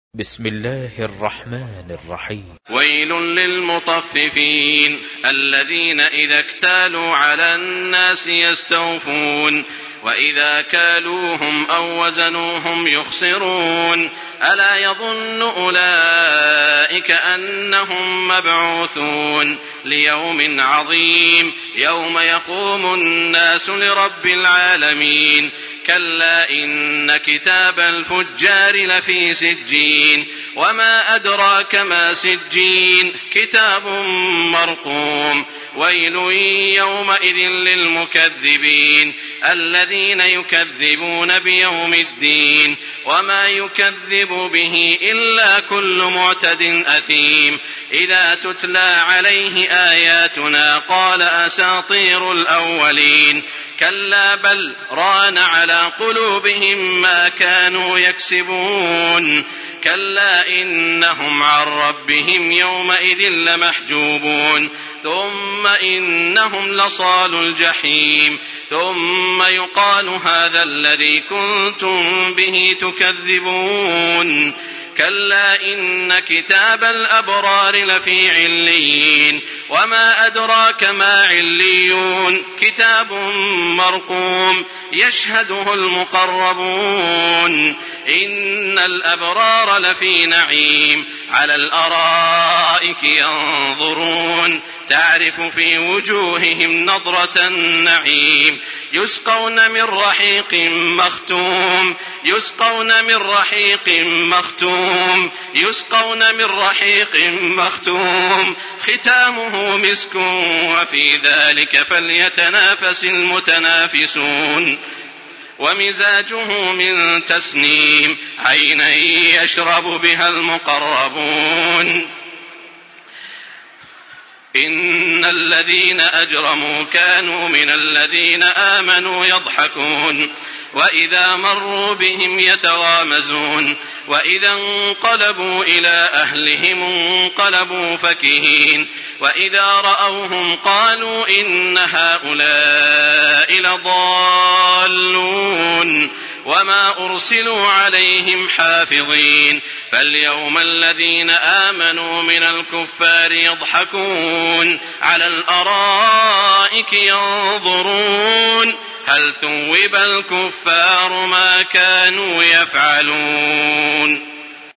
بسم الله الرحمن الرحيم. ويل للمطففين الذين إذا اكتالوا على الناس يستوفون وإذا كالوهم أو وزنوهم يخسرون ألا يظن أولئك أنهم مبعوثون ليوم عظيم يوم يقوم الناس لرب العالمين كلا إن كتاب الفجار لفي سجين وما أدراك ما سجين كتاب مرقوم ويل يومئذ للمكذبين الذين يكذبون بيوم الدين وما يكذب به إلا كل معتد أثيم إذا تتلى عليه آياتنا قال أساطير الأولين كلا بل ران على قلوبهم ما كانوا يكسبون كلا إنهم عن ربهم يومئذ لمحجوبون ثم إنهم لصال الجحيم ثم يقال هذا الذي كنتم به تكذبون كلا إن كتاب الأبرار لفي عليين وما أدراك ما عليون كتاب مرقوم يشهده المقربون إن الأبرار لفي نعيم على الأرائك ينظرون تعرف في وجوههم نضرة النعيم يسقون من رحيق مختوم يسقون من رحيق مختوم يسقون من رحيق مختوم ختامه مسك وفي ذلك فليتنافس المتنافسون ومزاجه من تسنيم عينا يشرب بها المقربون إن الذين أجرموا كانوا من الذين آمنوا يضحكون وإذا مروا بهم يتغامزون وإذا انقلبوا إلى أهلهم انقلبوا فكهين وإذا رأوهم قالوا إن هؤلاء لضالون وما أرسلوا عليهم حافظين فاليوم الذين آمنوا من الكفار يضحكون على الأرائك ينظرون هل ثوب الكفار ما كانوا يفعلون